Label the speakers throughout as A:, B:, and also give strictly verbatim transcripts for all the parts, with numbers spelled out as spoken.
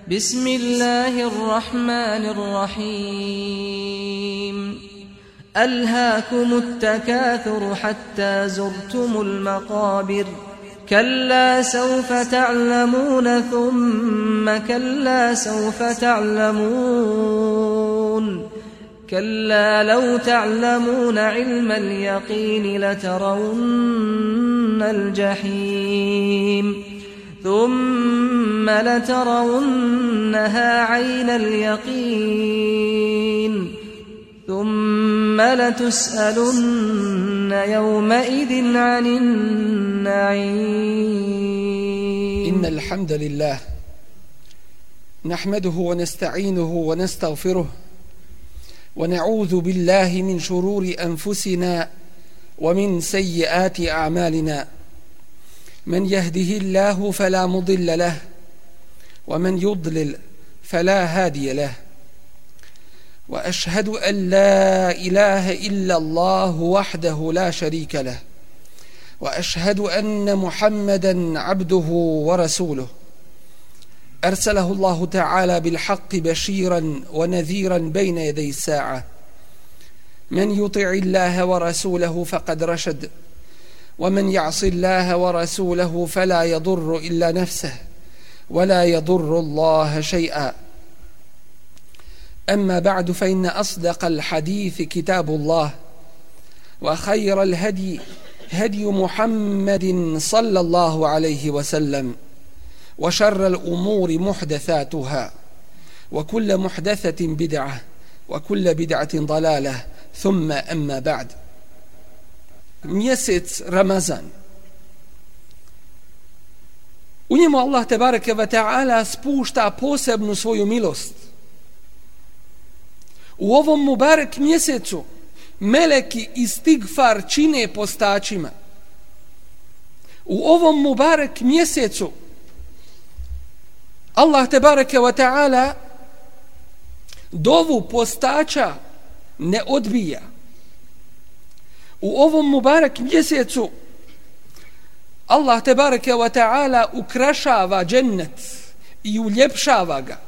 A: بسم الله الرحمن الرحيم ألهاكم التكاثر حتى زرتم المقابر كلا سوف تعلمون ثم كلا سوف تعلمون كلا لو تعلمون علم اليقين لترون الجحيم ثم لترونها عين اليقين ثم لتسألن يومئذ عن النعيم.
B: إن الحمد لله نحمده ونستعينه ونستغفره ونعوذ بالله من شرور أنفسنا ومن سيئات أعمالنا من يهده الله فلا مضل له ومن يضلل فلا هادي له وأشهد أن لا إله إلا الله وحده لا شريك له وأشهد أن محمدا عبده ورسوله أرسله الله تعالى بالحق بشيرا ونذيرا بين يدي الساعة من يطع الله ورسوله فقد رشد ومن يعص الله ورسوله فلا يضر إلا نفسه ولا يضر الله شيئا. أما بعد فإن أصدق الحديث كتاب الله وخير الهدي هدي محمد صلى الله عليه وسلم وشر الأمور محدثاتها وكل محدثة بدعة وكل بدعة ضلالة ثم أما بعد. Mjesec Ramazan, u njemu Allah tebareke ve ta'ala spušta posebnu svoju milost. U ovom mubarek mjesecu meleki istigfar čine postačima. U ovom mubarek mjesecu Allah tebareke ve ta'ala dovu postača ne odbija. U ovom mubarek mjesecu Allah tebareke wa ta'ala ukrašava džennet i uljepšava ga,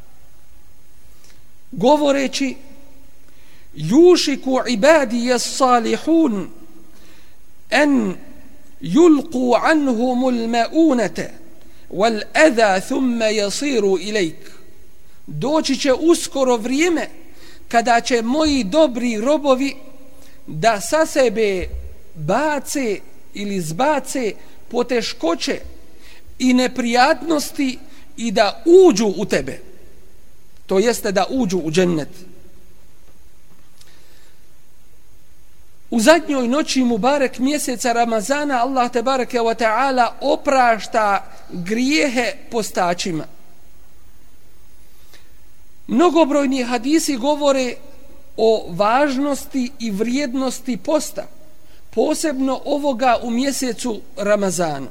B: govoreći yušiku ibadije salihun en yulqu anhumul maunate wal adha thumma yasiru ilajk. Doći će uskoro vrijeme kada će moji dobri robovi da sa sebe bace ili zbace poteškoće i neprijatnosti i da uđu u tebe, to jeste da uđu u džennet. U zadnjoj noći mubarek mjeseca Ramazana Allah tebareke wa ta'ala oprašta grijehe postačima. Mnogobrojni hadisi govore o važnosti i vrijednosti posta, posebno ovoga u mjesecu Ramazanu.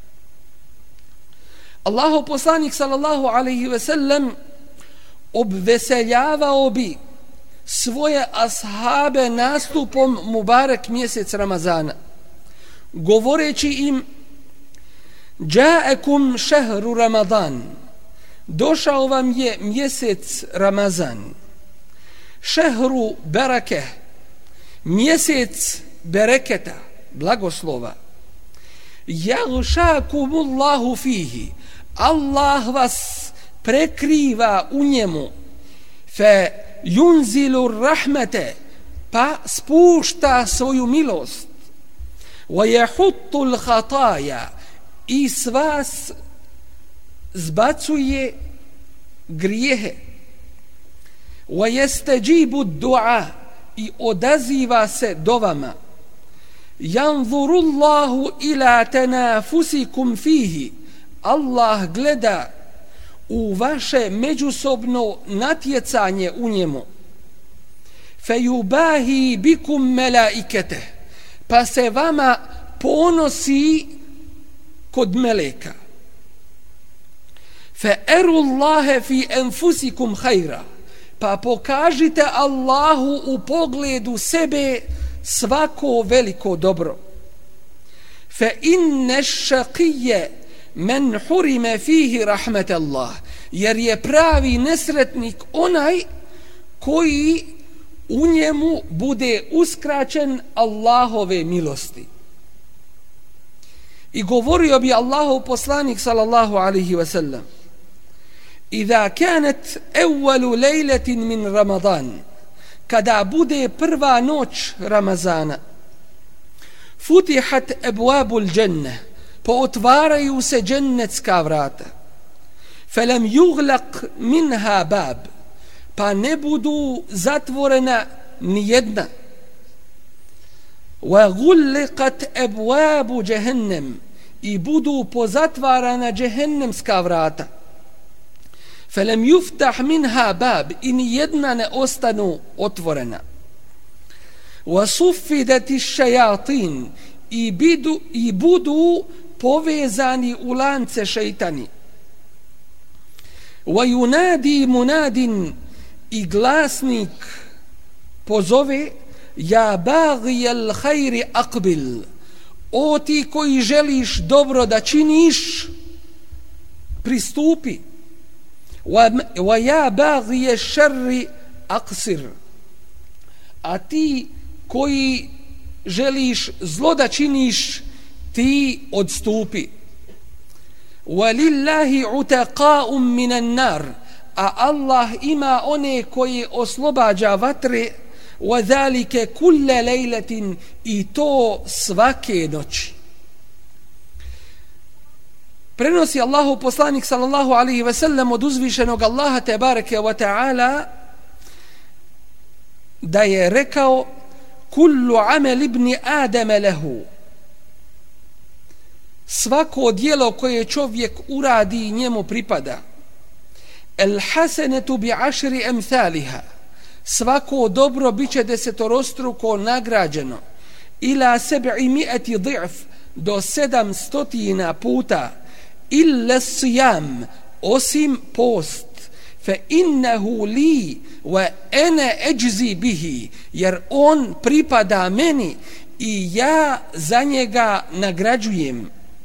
B: Allahov poslanik sallallahu alejhi ve sellem obveseljavao bi svoje ashabe nastupom mubarek mjesec Ramazana, govoreći im: Ja'akum šehru Ramadan, došao vam je mjesec Ramazan, šehru bereke, mjesec bereketa, blagoslova, jagšakumullahu fihi, Allah vas prekriva u njemu, fe yunzilu rahmete, pa spušta svoju milost, wa yahuttul khataja, i s vas zbacuje grijehe, wa yastajibu du'a, i odaziva se dovama, yanzurullahu ila tanafusikum fihi, Allah gleda u vaše međusobno natjecanje u njemu, fejubahi bikum melaikete, pa se vama ponosi kod meleka, fe erullahe fi enfusikum hajra, pa pokažite Allahu u pogledu sebe svako veliko dobro. Fe inne šaqije men hurime fihi rahmet Allah, jer je pravi nesretnik onaj koji u njemu bude uskraćen Allahove milosti. I govorio bi Allahov poslanik sallallahu alaihi wa sallam: Iza kanet evvalu lejletin min Ramadan, kada bude prva noć Ramazana, futihat ebwabul dženne, pootvaraju se džennetska vrata, felem yuglaq minha bab, pa ne budu zatvorena ni jedna, wa gulliqat ebwabu džehennem, i budu pozatvarana džehennemska vrata, felem yuftah minha bab, i ni jedna ne ostanu otvorena, wa suffidati šajatin, i, bidu, i budu povezani u lance šeitani, wa yunadi munadin, i glasnik pozove: ja bagijel hajri akbil, o ti koji želiš dobro da činiš, pristupi, wa ja bagije šerri aksir, a ti koji želiš zlo da činiš, ti odstupi. Wa lillahi utaqa'um minan nar, a Allah ima one koje oslobađa vatre, wa zalike kulle lejletin, i to svake noći. Prenosi Allahu poslanik sallallahu alaihi ve sellem od uzvišenog Allaha tebareke wa ta'ala da je rekao: kullu amel ibni Adama lehu, svako djelo koje čovjek uradi njemu pripada. El hasenetu bi ašri emthaliha, svako dobro biće desetorostruko nagrađeno. Ila sebi mi'ati di'f, do sedam stotina puta. Illa sijam, osim post. Fe innehu li wa ene eđzi bihi, jer on pripada meni i ja za njega nagrađujem.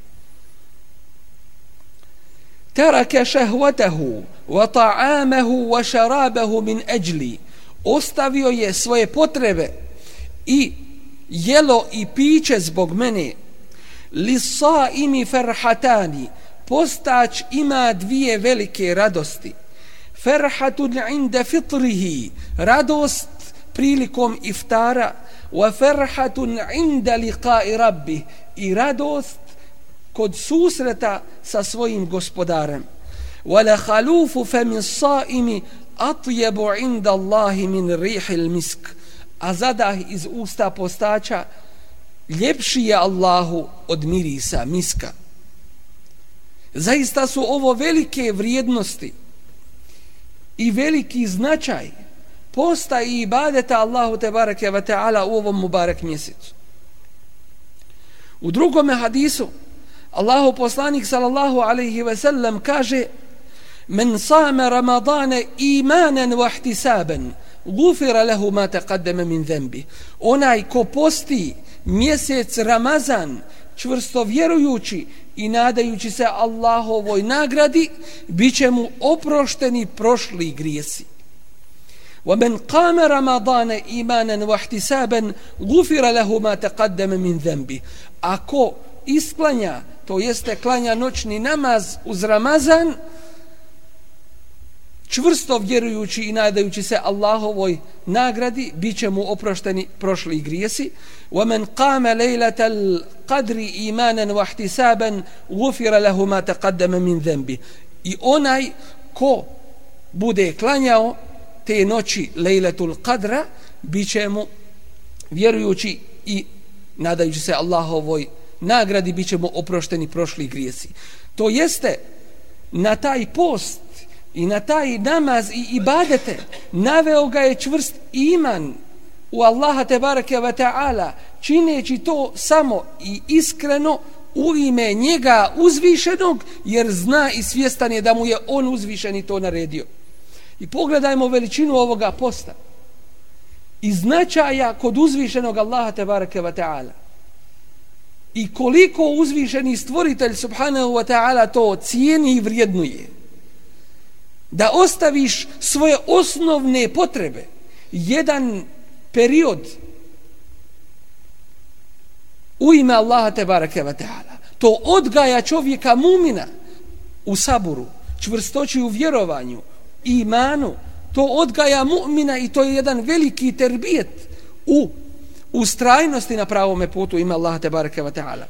B: Taraka šehvatahu wa ta'amahu wa šarabahu min eđli, ostavio je svoje potrebe i jelo i piće zbog mene. Lisaimi ferhatani, postač ima dvije velike radosti. Ferhatun inda fitrihi, radost prilikom iftara, wa ferhatun inda liqa'i rabbih, i radost kod susreta sa svojim gospodarem. Wala khalufu fami saimi atyabu inda Allahi min rihil misk, a zadah iz usta postača ljepši je Allahu od mirisa miska. Zaista su ovo velike vrijednosti i veliki značaj posta i ibadeta Allahu tebareke ve taala u ovom mubarek mjesecu. U drugome hadisu Allahu poslanik sallallahu alejhi ve sellem kaže: men sama ramadana imanan wa ihtisaban gufira lahu ma taqaddama min dhanbi, onaj ko posti mjesec Ramazan čvrsto vjerujući i nadajući se Allahovoj nagradi, biće mu oprošteni prošli grijesi. ومن قام رمضان إيمانا واحتسابا غفر له ما تقدم من ذنبه, ako isklanja, to jeste klanja noćni namaz uz Ramazan, čvrsto vjerujući i nadajući se Allahovoj nagradi, bit će mu oprošteni prošli grijesi. ومن قام ليلة القدر إيمانا واحتسابا غفر له ما تقدم من ذنبه, i onaj ko bude klanjao te noći Lejletul Qadra, bit će mu vjerujući i nadajući se Allahovoj nagradi, bit će mu oprošteni prošli grijesi. To jeste, na taj post i na taj namaz i ibadete naveo ga je čvrst iman u Allaha tebareke ve ta'ala, čineći to samo i iskreno u ime njega uzvišenog, jer zna i svjestan je da mu je on uzvišeni to naredio. I pogledajmo veličinu ovoga posta i značaja kod uzvišenog Allaha tebareke ve ta'ala, i koliko uzvišeni stvoritelj subhanahu wa ta'ala to cijeni i vrijednuje. da ostaviš svoje osnovne potrebe, jedan period u ime Allaha tebareke ve taala. To odgaja čovjeka mumina u saburu, čvrstoći u vjerovanju, imanu. To odgaja mu'mina i to je jedan veliki terbijet u ustrajnosti na pravome putu ima Allaha tebareke ve taala.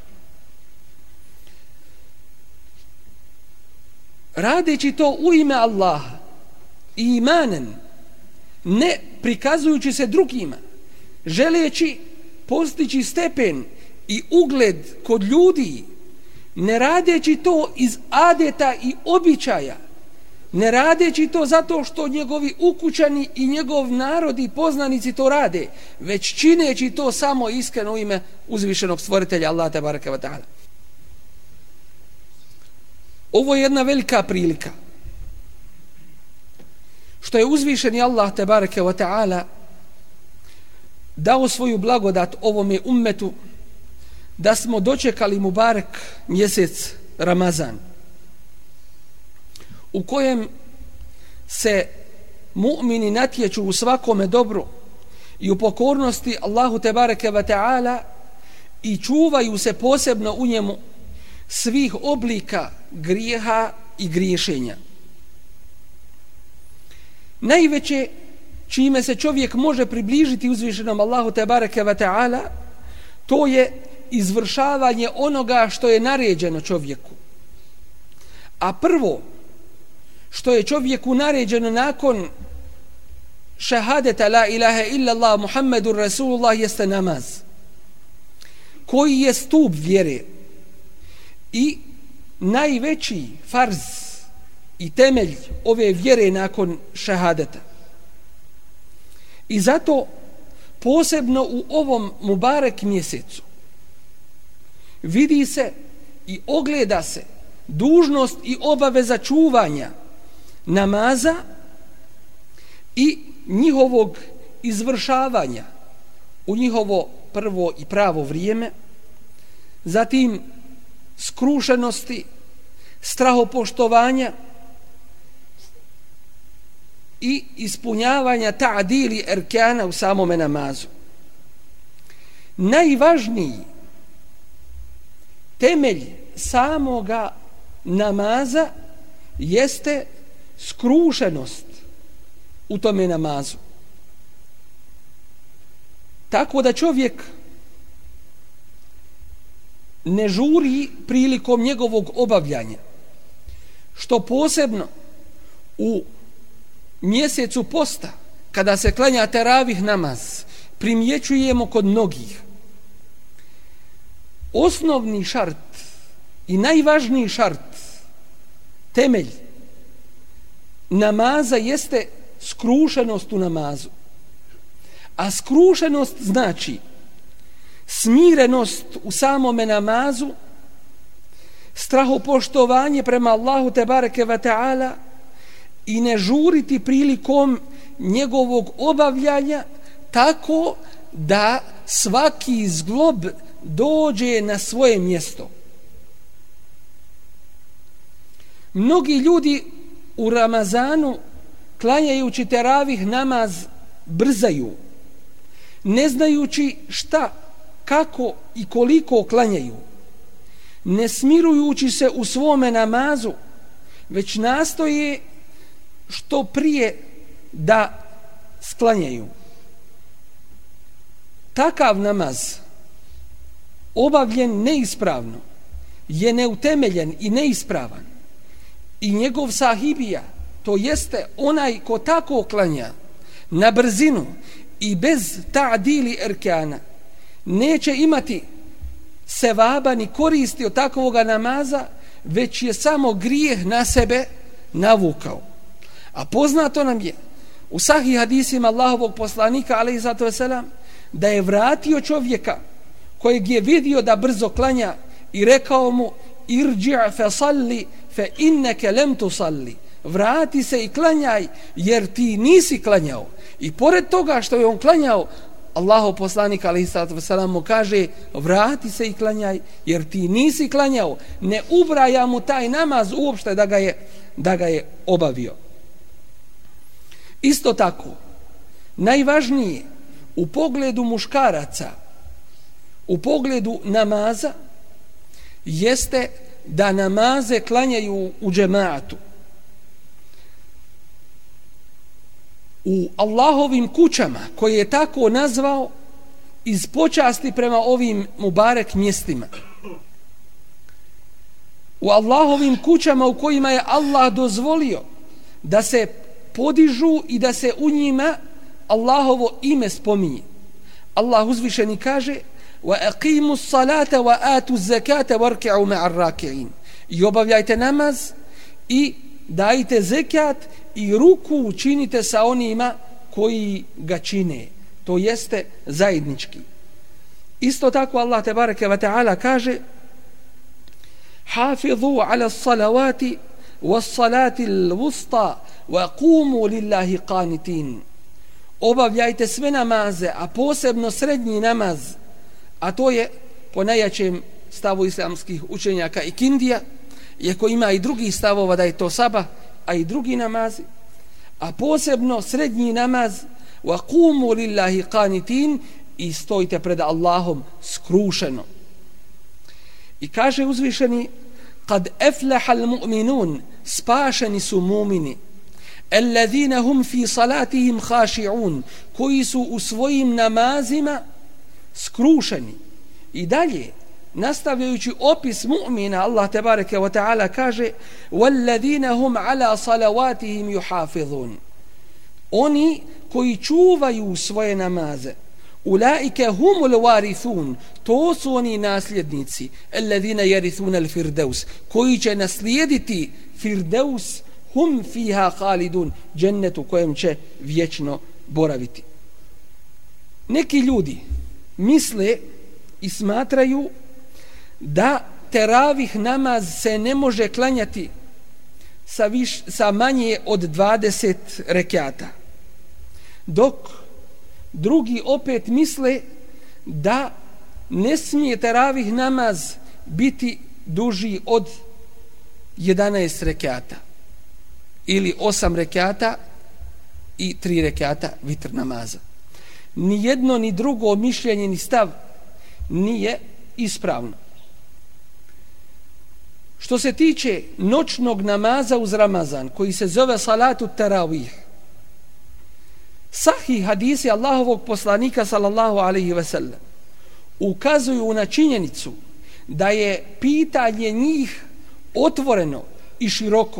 B: Radeći to u ime Allaha, imanen, ne prikazujući se drugima, želeći postići stepen i ugled kod ljudi, ne radeći to iz adeta i običaja, ne radeći to zato što njegovi ukućani i njegov narod i poznanici to rade, već čineći to samo iskreno u ime uzvišenog stvoritelja Allaha tebareke ve taala. Ovo je jedna velika prilika što je uzvišeni Allah tebareke ve taala dao svoju blagodat ovome ummetu da smo dočekali mubarek mjesec Ramazan, u kojem se mu'mini natječu u svakome dobru i u pokornosti Allahu tebareke ve taala i čuvaju se posebno u njemu svih oblika grijeha i griješenja. Najveće čime se čovjek može približiti uzvišenom Allahu tebareke ve taala, to je izvršavanje onoga što je naređeno čovjeku. A prvo što je čovjeku naređeno nakon šahadeta la ilaha illallah Muhammedur Rasulullah jeste namaz, koji je stup vjere i najveći farz i temelj ove vjere nakon šahadeta. I zato posebno u ovom mubarek mjesecu vidi se i ogleda se dužnost i obaveza čuvanja namaza i njihovog izvršavanja u njihovo prvo i pravo vrijeme, zatim skrušenosti, strahopoštovanja i ispunjavanja ta'dili erkana u samome namazu. Najvažniji temelj samoga namaza jeste skrušenost u tome namazu. Tako da čovjek ne žuri prilikom njegovog obavljanja, što posebno u mjesecu posta, kada se klanja teravih namaz, primjećujemo kod mnogih. Osnovni šart i najvažniji šart, temelj namaza jeste skrušenost u namazu. A skrušenost znači smirenost u samome namazu, strahopoštovanje prema Allahu tebareke ve taala i ne žuriti prilikom njegovog obavljanja tako da svaki zglob dođe na svoje mjesto. Mnogi ljudi u Ramazanu klanjajući teravih namaz brzaju, ne znajući šta, kako i koliko klanjaju, ne smirujući se u svome namazu, već nastoje što prije da sklanjaju. Takav namaz obavljen neispravno je neutemeljen i neispravan i njegov sahibija, to jeste onaj ko tako klanja na brzinu i bez ta'dili erkana, neće imati sevaba ni koristi od takvoga namaza, već je samo grijeh na sebe navukao. A poznato nam je u sahih hadisima Allahovog poslanika alejhi salatu vesselam da je vratio čovjeka kojeg je vidio da brzo klanja i rekao mu irji' fa salli fa innaka lam tusalli, vrati se i klanjaj jer ti nisi klanjao. I pored toga što je on klanjao, Allahov poslanik alejhi salatu vesselam mu kaže vrati se i klanjaj jer ti nisi klanjao. Ne ubraja mu taj namaz uopšte da ga je, da ga je obavio. Isto tako, najvažnije u pogledu muškaraca, u pogledu namaza, jeste da namaze klanjaju u džemaatu. U Allahovim kućama, koje je tako nazvao iz počasti prema ovim mubarek mjestima. U Allahovim kućama u kojima je Allah dozvolio da se podižu i da se u njima Allahovo ime spominje. Allah uzvišeni kaže: وَأَقِيمُوا الصَّلَاةَ وَآتُوا الزَّكَاةَ وَارْكِعُوا مَعَ الرَّاكِعِينَ. I obavljajte namaz i dajte zekat i ruku učinite sa onima koji ga čine, to jeste zajednički. Isto tako Allah tebareke ve taala kaže: حافظوا على الصلوات والصلاة الوسطى وقوموا لله قانتين. Obavljajte sve namaze, a posebno srednji namaz, a to je po najjačem stavu islamskih učenjaka i kindija, iako ima i drugih stavova da je to sabah, a i drugi namazi, a posebno srednji namaz, وقوموا لله قانتين, i stojite pred Allahom skrušeno. I kaže uzvišeni: kad eflaha al-mu'minun, spašeni su mumini, alladhina hum fi salatihim khashi'un, koji su u svojim namazima skrušeni. I dalje, nastavljajući opis mu'mina, Allah tebareke ve taala kaže: walladhina hum ala salawatihim yuhafizun, oni koji čuvaju svoje namaze. Ulaike humul warithun, to su oni nasljednici, alladhina yarithuna al-firdaus, koji će naslijediti firdaus, hum fiha khalidun, džennet u kojem će vječno boraviti. Neki ljudi misle i smatraju da teravih namaz se ne može klanjati sa, viš, sa manje od dvadeset rekata, dok drugi opet misle da ne smije teravih namaz biti duži od jedanaest rekata ili osam rekata i tri rekata vitr namaza. Ni jedno ni drugo mišljenje ni stav nije ispravno. Što se tiče noćnog namaza uz Ramazan, koji se zove salatu taravih, sahih hadisi Allahovog poslanika sallallahu alaihi ve sellem ukazuju na činjenicu da je pitanje njih otvoreno i široko.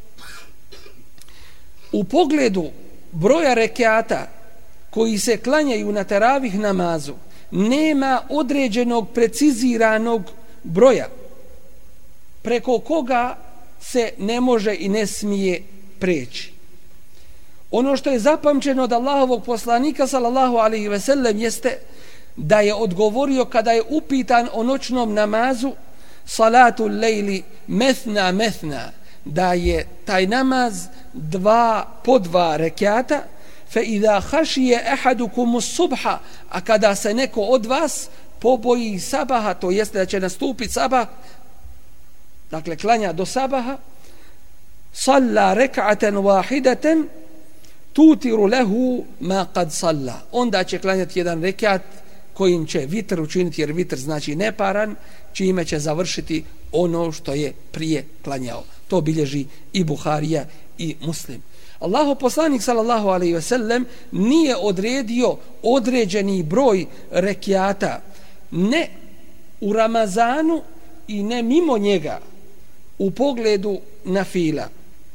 B: U pogledu broja rekata koji se klanjaju na teravih namazu nema određenog preciziranog broja preko koga se ne može i ne smije preći. Ono što je zapamćeno od Allahovog poslanika sallallahu alaihi ve sellem jeste da je odgovorio kada je upitan o noćnom namazu: salatu lejli methna methna, da je taj namaz dva po dva rekata, fe idha hašije ehadukum subha, a kada se neko od vas poboji sabaha, to jeste da će nastupiti sabah, dakle klanja do sabaha, salla rek'aten wahidaten tutiru lehu ma kad salla, onda će klanjati jedan rekat kojim će vitr učiniti, jer vitr znači neparan, čime će završiti ono što je prije klanjao. To bilježi i Buharija i Muslim. Allahov poslanik sallallahu alejhi ve sellem nije odredio određeni broj rekiata, ne u Ramazanu i ne mimo njega u pogledu nafila.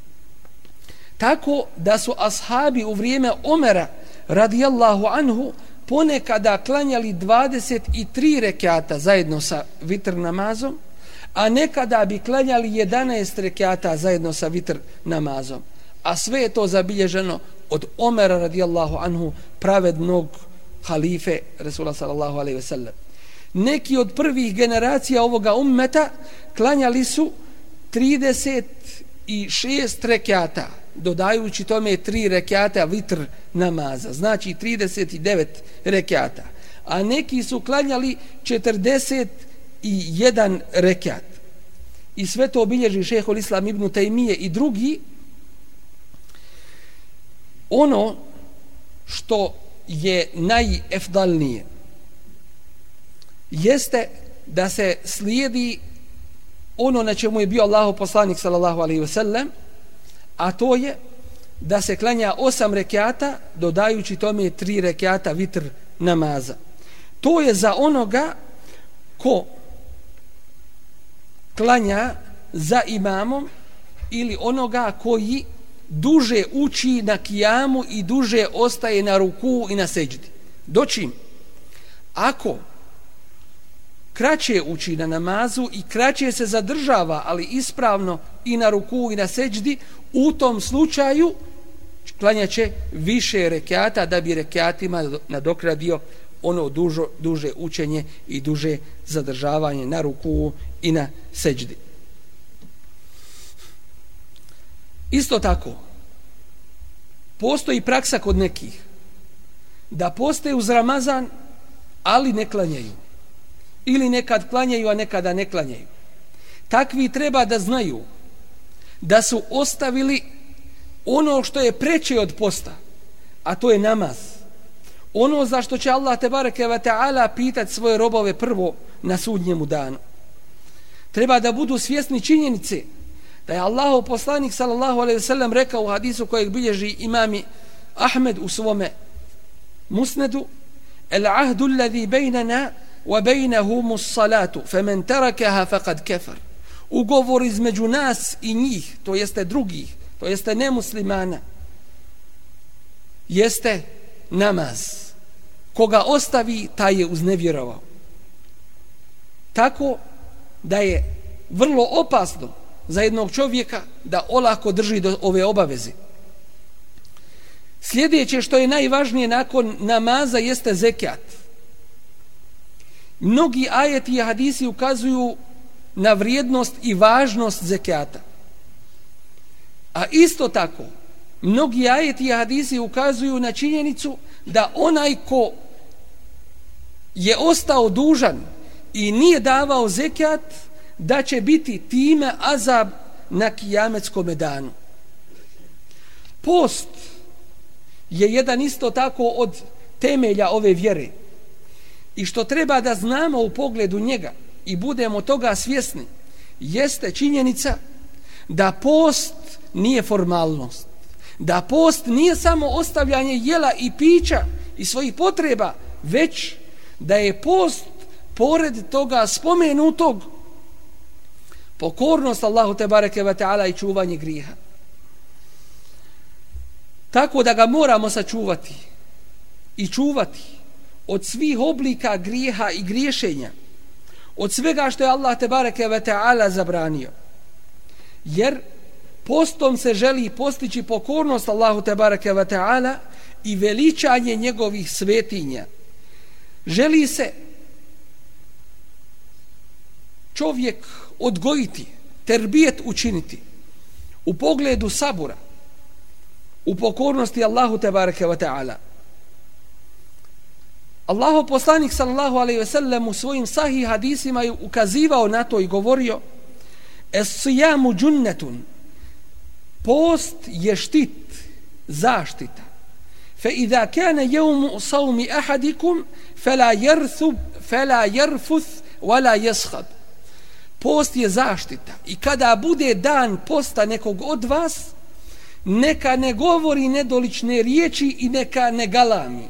B: Tako da su ashabi u vrijeme Omera radijallahu anhu ponekada klanjali dvadeset tri rekata zajedno sa vitr namazom, a nekada bi klanjali jedanaest rekata zajedno sa vitr namazom. A sve je to zabilježeno od Omera radijallahu anhu, pravednog halife Resula sallallahu alejhi ve sellem. Neki od prvih generacija ovoga ummeta klanjali su trideset šest rekata, dodajući tome tri rekata vitr namaza, znači trideset devet rekata, a neki su klanjali četrdeset jedan rekat. I sve to obilježi šejhul Islam ibn Taymije i drugi. ono što je najefdalnije jeste da se slijedi ono na čemu je bio Allahov poslanik sallallahu alejhi ve sellem, a to je da se klanja osam rekata, dodajući tome tri rekata vitr namaza. To je za onoga ko klanja za imamom ili onoga koji duže uči na kijamu i duže ostaje na ruku i na seđdi. Dočim, ako kraće uči na namazu i kraće se zadržava, ali ispravno i na ruku i na seđdi, u tom slučaju klanjaće više rekata da bi rekatima nadokradio ono dužo, duže učenje i duže zadržavanje na ruku i na seđdi. Isto tako, postoji praksa kod nekih da poste uz Ramazan, ali ne klanjaju. Ili nekad klanjaju, a nekada ne klanjaju. Takvi treba da znaju da su ostavili ono što je preče od posta, a to je namaz. Ono za što će Allah tebareke ve taala pitati svoje robove prvo na sudnjemu danu. Treba da budu svjesni činjenice da je Allahov poslanik sallallahu alejhi ve sellem rekao u hadisu kojeg bilježi imami Ahmed u svome musnedu: el ahdu alladhi baynana wa baynahumu as-salatu faman tarakaha faqad kafar. Ugovor između nas i njih, to jeste drugih, to jeste nemuslimana, jeste namaz. Koga ostavi, taj je uznevjerovao. Tako da je vrlo opasno za jednog čovjeka da olako drži do ove obaveze. Sljedeće što je najvažnije nakon namaza jeste zekat. Mnogi ajeti i hadisi ukazuju na vrijednost i važnost zekata. A isto tako, mnogi ajeti i hadisi ukazuju na činjenicu da onaj ko je ostao dužan i nije davao zekat, da će biti time azab na kijametskom danu. Post je jedan isto tako od temelja ove vjere. I što treba da znamo u pogledu njega i budemo toga svjesni, jeste činjenica da post nije formalnost. Da post nije samo ostavljanje jela i pića i svojih potreba, već da je post pored toga spomenutog pokornost Allahu tebareke ve taala i čuvanje grijeha. Tako da ga moramo sačuvati i čuvati od svih oblika grijeha i griješenja, od svega što je Allah tebareke ve taala zabranio. Jer postom se želi postići pokornost Allahu tebareke ve taala i veličanje njegovih svetinja. Želi se čovjek odgojiti, terbijet učiniti u pogledu sabura, u pokornosti Allahu tebareke ve taala. Allahov poslanik sallallahu alejhi ve sellem u svojim sahih hadisima je ukazivao na to i govorio: es-siyamu junnatun, post je štit, zaštita. Fa idha kana yawmu sawmi ahadikum fala yarthub fala yarfuth wala yaskhab. Post je zaštita i kada bude dan posta nekog od vas, neka ne govori nedolične riječi i neka ne galami.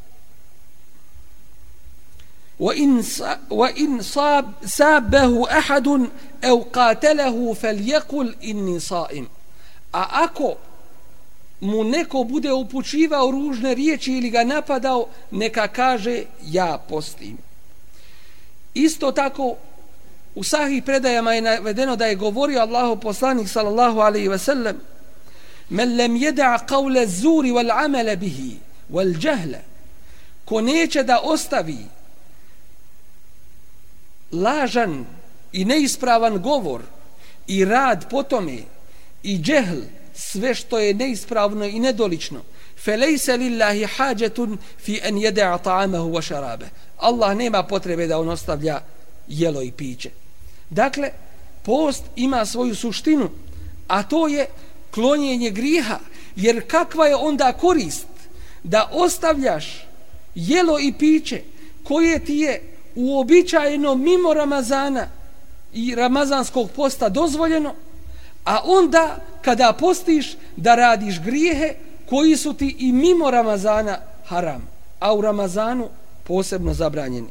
B: وَإِنْ صَابَهُ أَحَدٌ أَوْ قَاتَلَهُ فَلْيَقُلْ إِنِّي صَائِمٌ. A ako mu neko bude upućivao ružne riječi ili ga napadao, neka kaže: ja postim. Isto tako u sahih predajama je navedeno da je govorio Allahov poslanik sallallahu alejhi ve sellem: men lem yada' qawla az-zuri wal 'amala bihi wal jahla, ko neće da ostavi lažan i neispravan govor i rad po tome i džehl, sve što je neispravno i nedolično, felejse lillahi hađetun fi en jede'a ta'amahu wa šarabe. Allah nema potrebe da on ostavlja jelo i piće. Dakle, post ima svoju suštinu, a to je klonjenje grijeha, Jer kakva je onda korist da ostavljaš jelo i piće koje ti je uobičajeno mimo Ramazana i ramazanskog posta dozvoljeno, a onda kada postiš da radiš grijehe koji su ti i mimo Ramazana haram, a u Ramazanu posebno zabranjeni.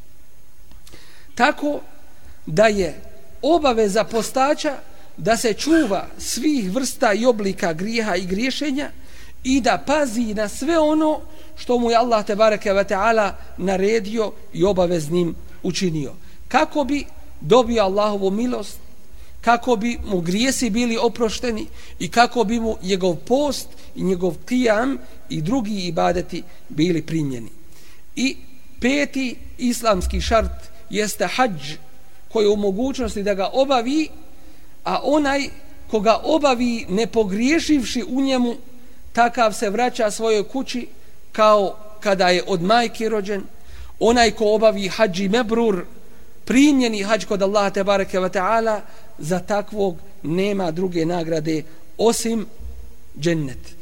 B: Tako da je obaveza postača da se čuva svih vrsta i oblika grijeha i griješenja i da pazi na sve ono što mu je Allah tebareke ve taala naredio i obaveznim učinio, kako bi dobio Allahovu milost, kako bi mu grijesi bili oprošteni i kako bi mu njegov post i njegov qiyam i drugi ibadeti bili primljeni. I peti islamski šart jeste hadž, koji je u mogućnosti da ga obavi, a onaj koga obavi ne pogriješivši u njemu, takav se vraća svojoj kući kao kada je od majke rođen. Onaj ko obavi hadži mebrur, primljeni hadž kod Allaha tebareke ve taala, za takvog nema druge nagrade osim džennet.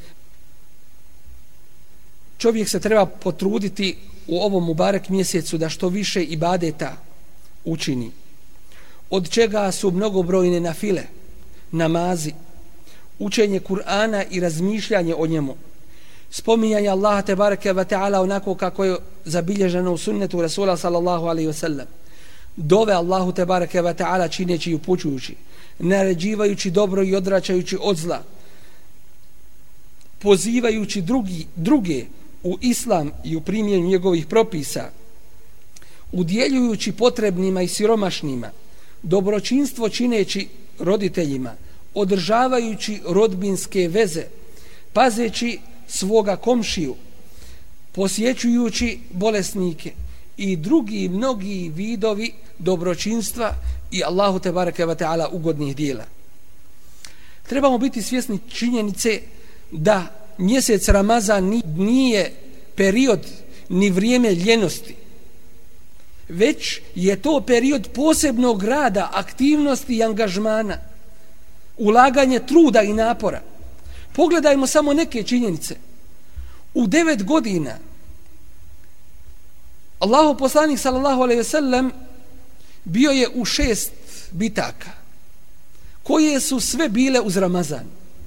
B: Čovjek se treba potruditi u ovom mubarek mjesecu da što više ibadeta učini, od čega su mnogobrojne nafile, namazi, učenje Kur'ana i razmišljanje o njemu, spominjanje Allaha tebareke ve taala onako kako je zabilježeno u sunnetu Rasula sallallahu alejhi ve sellem, dove Allahu tebareke ve taala čineći i upućujući, naređivajući dobro i odvraćajući od zla, pozivajući drugi, druge u islam i u primjenu njegovih propisa, udjeljujući potrebnima i siromašnima, dobročinstvo čineći roditeljima, održavajući rodbinske veze, pazeći svoga komšiju, posjećujući bolesnike i drugi mnogi vidovi dobročinstva i Allahu tebareke ve taala ugodnih dijela. Trebamo biti svjesni činjenice da mjesec Ramazan nije period ni vrijeme ljenosti, već je to period posebnog rada, aktivnosti i angažmana, ulaganje truda i napora. Pogledajmo samo neke činjenice. U devet godina Allahov poslanik sallallahu alejhi ve sellem bio je u šest bitaka koje su sve bile uz Ramazan.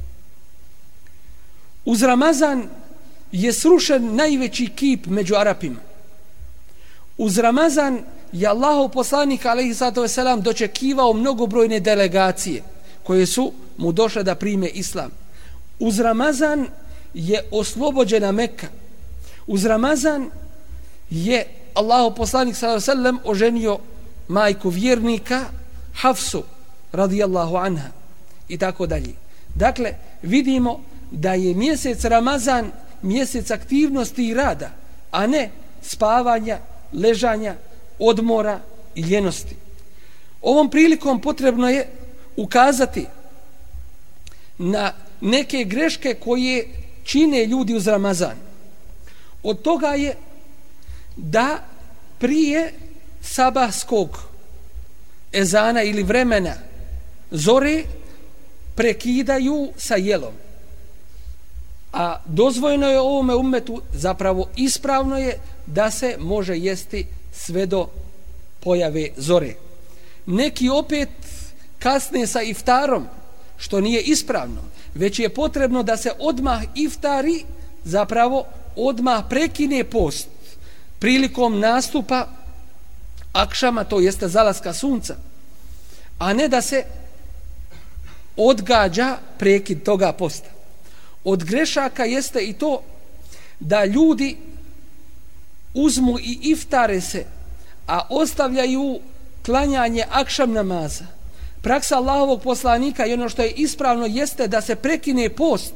B: Uz Ramazan je srušen najveći kip među Arapima. Uz Ramazan je Allahov poslanik alejhi salatu vesselam dočekivao mnogobrojne delegacije koje su mu došle da prime islam. Uz Ramazan je oslobođena Mekka. Uz Ramazan je Allahov poslanik sallallahu alejhi ve sellem oženio majku vjernika Hafsu radijallahu anha i tako dalje. Dakle, vidimo da je mjesec Ramazan mjesec aktivnosti i rada, a ne spavanja, ležanja, odmora i ljenosti. Ovom prilikom potrebno je ukazati na neke greške koje čine ljudi uz Ramazan. Od toga je da prije sabahskog ezana ili vremena zore prekidaju sa jelom. A dozvoljeno je ovome ummetu, zapravo ispravno je, da se može jesti sve do pojave zore. Neki opet kasne sa iftarom, što nije ispravno, već je potrebno da se odmah iftari, zapravo odmah prekine post prilikom nastupa akšama, to jeste zalaska sunca, a ne da se odgađa prekid toga posta. Od grešaka jeste i to da ljudi uzmu i iftare se, a ostavljaju klanjanje akšam namaza. Praksa Allahovog poslanika i ono što je ispravno jeste da se prekine post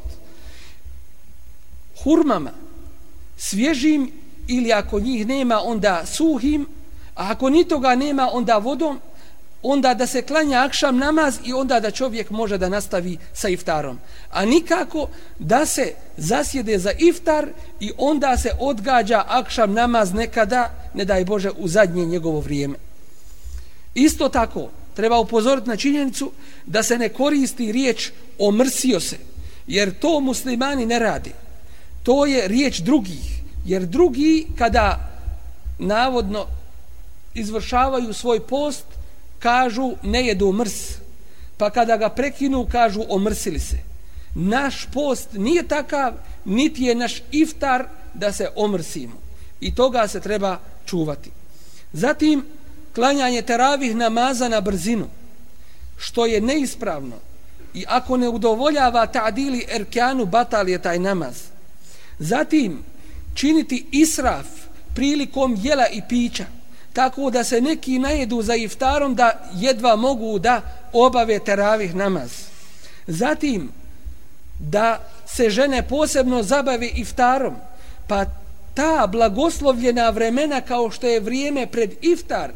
B: hurmama, svježim ili ako njih nema onda suhim, a ako ni toga nema onda vodom, onda da se klanja akšam namaz i onda da čovjek može da nastavi sa iftarom. A nikako da se zasjede za iftar i onda se odgađa akšam namaz nekada, ne daj Bože, u zadnje njegovo vrijeme. Isto tako treba upozoriti na činjenicu da se ne koristi riječ omrsio se, jer to muslimani ne rade. To je riječ drugih, jer drugi kada navodno izvršavaju svoj post kažu ne jedu mrs, pa kada ga prekinu kažu omrsili se. Naš post nije takav, niti je naš iftar da se omrsimo, i toga se treba čuvati. Zatim klanjanje teravih namaza na brzinu, što je neispravno, i ako ne udovoljava ta'dili erkanu, batal je taj namaz. Zatim činiti israf prilikom jela i pića, tako da se neki najedu za iftarom da jedva mogu da obave teravih namaz. Zatim da se žene posebno zabave iftarom, pa ta blagoslovljena vremena kao što je vrijeme pred iftar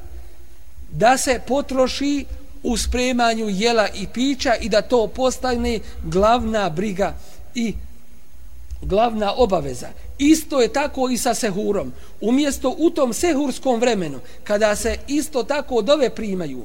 B: da se potroši u spremanju jela i pića i da to postane glavna briga i glavna obaveza. Isto je tako i sa sehurom. Umjesto u tom sehurskom vremenu, kada se isto tako dove primaju,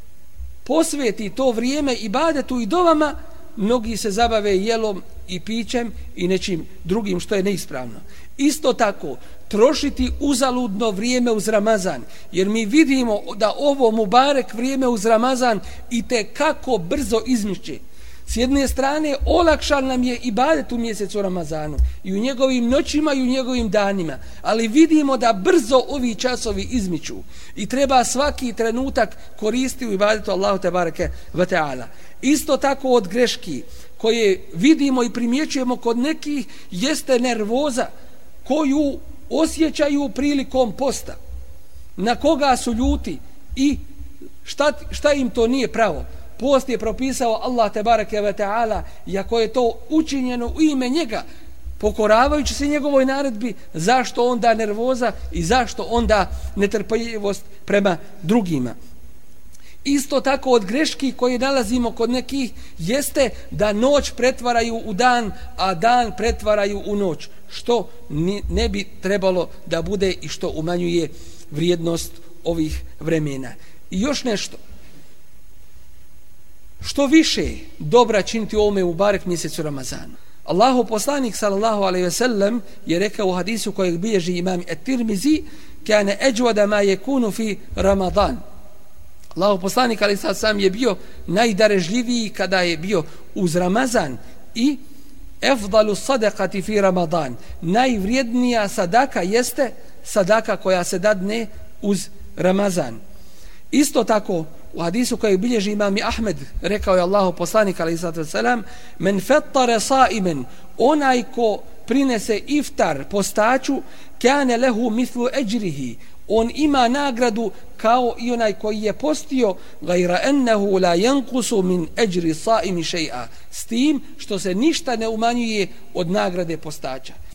B: posveti to vrijeme ibadetu i dovama, mnogi se zabave jelom i pićem i nečim drugim što je neispravno. Isto tako, trošiti uzaludno vrijeme uz Ramazan, jer mi vidimo da ovo mubarek vrijeme uz Ramazan i te kako brzo izmiče. S jedne strane olakšan nam je ibadet u mjesecu Ramazanu i u njegovim noćima i u njegovim danima, ali vidimo da brzo ovi časovi izmiču i treba svaki trenutak koristiti u ibadetu Allahu tebareke ve taala. Isto tako od greški koje vidimo i primjećujemo kod nekih jeste nervoza koju osjećaju prilikom posta. Na koga su ljuti i šta, šta im to nije pravo. Post je propisao Allah tebareke ve taala, i ako je to učinjeno u ime njega, pokoravajući se njegovoj naredbi, zašto onda nervoza i zašto onda netrpeljivost prema drugima. Isto tako od greški koje nalazimo kod nekih jeste da noć pretvaraju u dan, a dan pretvaraju u noć, što ne bi trebalo da bude i što umanjuje vrijednost ovih vremena. I još nešto, što više dobra činiti u ovome mubarek mjesecu Ramazanu. Allahu poslanik sallallahu alejhi ve sellem je rekao u hadisu kojeg bilježi imam at-Tirmizi, kana ajwada ma yakunu fi Ramadan. Allahu poslanik alejhi salatu vesselam je bio najdarežljiviji kada je bio uz Ramazan, i afdalu sadaqati fi Ramadan, najvrijednija sadaka jeste sadaka koja se dadne uz Ramazan. Isto tako u hadisu koji bilježi imam Ahmed rekao je Allahu poslanik alejhi salatu vesselam, men fattara sa'imen, onaj ko prinese iftar postaču, kana lahu mithlu ajrihi, on ima nagradu kao i onaj koji je postio, gajra ennehu la yanqusu min ajri sa'imi shay'a, s tim što se ništa ne umanjuje od nagrade postača.